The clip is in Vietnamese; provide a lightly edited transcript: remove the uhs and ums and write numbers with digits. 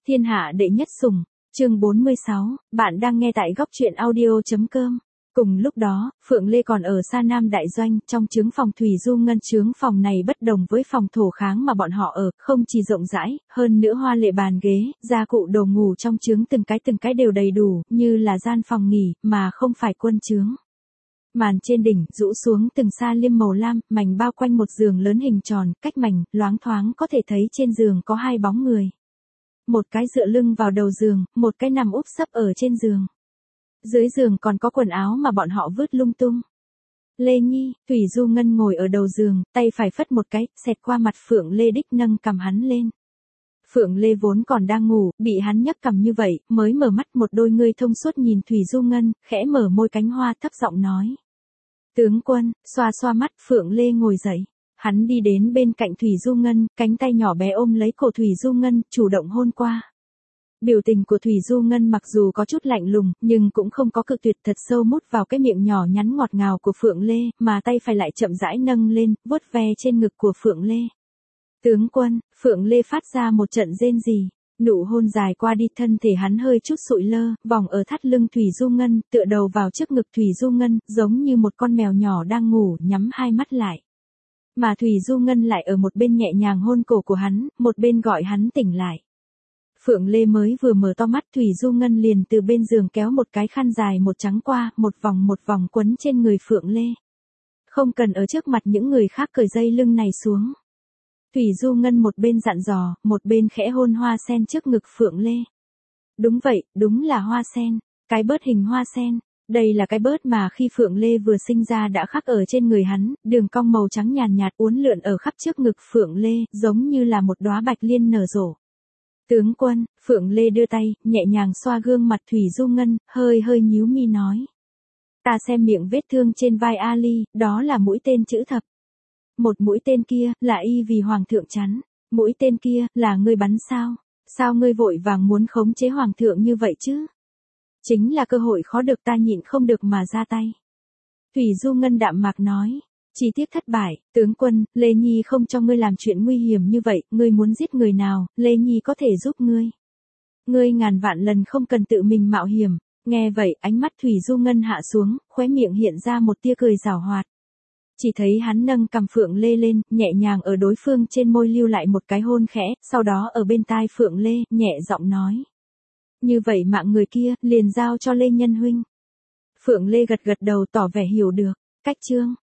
Thiên hạ đệ nhất sủng, chương 46, bạn đang nghe tại góc truyện audio.com. Cùng lúc đó, Phượng Lê còn ở Sa Nam Đại Doanh, trong trướng phòng Thủy Du Ngân. Trướng phòng này bất đồng với phòng thổ kháng mà bọn họ ở, không chỉ rộng rãi, hơn nữa hoa lệ bàn ghế, gia cụ đồ ngủ trong trướng từng cái đều đầy đủ, như là gian phòng nghỉ, mà không phải quân trướng. Màn trên đỉnh, rũ xuống từng sa liêm màu lam, mảnh bao quanh một giường lớn hình tròn, cách mảnh, loáng thoáng có thể thấy trên giường có hai bóng người. Một cái dựa lưng vào đầu giường, một cái nằm úp sấp ở trên giường. Dưới giường còn có quần áo mà bọn họ vứt lung tung. Lê Nhi, Thủy Du Ngân ngồi ở đầu giường, tay phải phất một cái, xẹt qua mặt Phượng Lê đích nâng cầm hắn lên. Phượng Lê vốn còn đang ngủ, bị hắn nhấc cầm như vậy, mới mở mắt, một đôi ngươi thông suốt nhìn Thủy Du Ngân, khẽ mở môi cánh hoa, thấp giọng nói. Tướng quân, xoa xoa mắt, Phượng Lê ngồi dậy. Hắn đi đến bên cạnh Thủy Du Ngân, cánh tay nhỏ bé ôm lấy cổ Thủy Du Ngân, chủ động hôn qua. Biểu tình của Thủy Du Ngân mặc dù có chút lạnh lùng, nhưng cũng không có cự tuyệt, thật sâu mút vào cái miệng nhỏ nhắn ngọt ngào của Phượng Lê, mà tay phải lại chậm rãi nâng lên, vuốt ve trên ngực của Phượng Lê. Tướng quân, Phượng Lê phát ra một trận rên rỉ. Nụ hôn dài qua đi, thân thể hắn hơi chút sụi lơ, vòng ở thắt lưng Thủy Du Ngân, tựa đầu vào trước ngực Thủy Du Ngân, giống như một con mèo nhỏ đang ngủ, nhắm hai mắt lại. Mà Thủy Du Ngân lại ở một bên nhẹ nhàng hôn cổ của hắn, một bên gọi hắn tỉnh lại. Phượng Lê mới vừa mở to mắt, Thủy Du Ngân liền từ bên giường kéo một cái khăn dài một trắng qua, một vòng quấn trên người Phượng Lê. Không cần ở trước mặt những người khác cởi dây lưng này xuống. Thủy Du Ngân một bên dặn dò, một bên khẽ hôn hoa sen trước ngực Phượng Lê. Đúng vậy, đúng là hoa sen, cái bớt hình hoa sen. Đây là cái bớt mà khi Phượng Lê vừa sinh ra đã khắc ở trên người hắn, đường cong màu trắng nhàn nhạt uốn lượn ở khắp trước ngực Phượng Lê, giống như là một đóa bạch liên nở rộ. Tướng quân, Phượng Lê đưa tay, nhẹ nhàng xoa gương mặt Thủy Du Ngân, hơi nhíu mi nói. Ta xem miệng vết thương trên vai Ali, đó là mũi tên chữ thập. Một mũi tên kia, là y vì hoàng thượng chắn. Mũi tên kia, là ngươi bắn sao? Sao ngươi vội vàng muốn khống chế hoàng thượng như vậy chứ? Chính là cơ hội khó được, ta nhịn không được mà ra tay. Thủy Du Ngân đạm mạc nói. Chỉ tiếc thất bại, tướng quân, Lê Nhi không cho ngươi làm chuyện nguy hiểm như vậy, ngươi muốn giết người nào, Lê Nhi có thể giúp ngươi. Ngươi ngàn vạn lần không cần tự mình mạo hiểm. Nghe vậy, ánh mắt Thủy Du Ngân hạ xuống, khóe miệng hiện ra một tia cười giảo hoạt. Chỉ thấy hắn nâng cằm Phượng Lê lên, nhẹ nhàng ở đối phương trên môi lưu lại một cái hôn khẽ, sau đó ở bên tai Phượng Lê, nhẹ giọng nói. Như vậy mạng người kia, liền giao cho Lê Nhân huynh. Phượng Lê gật đầu tỏ vẻ hiểu được. Cách chương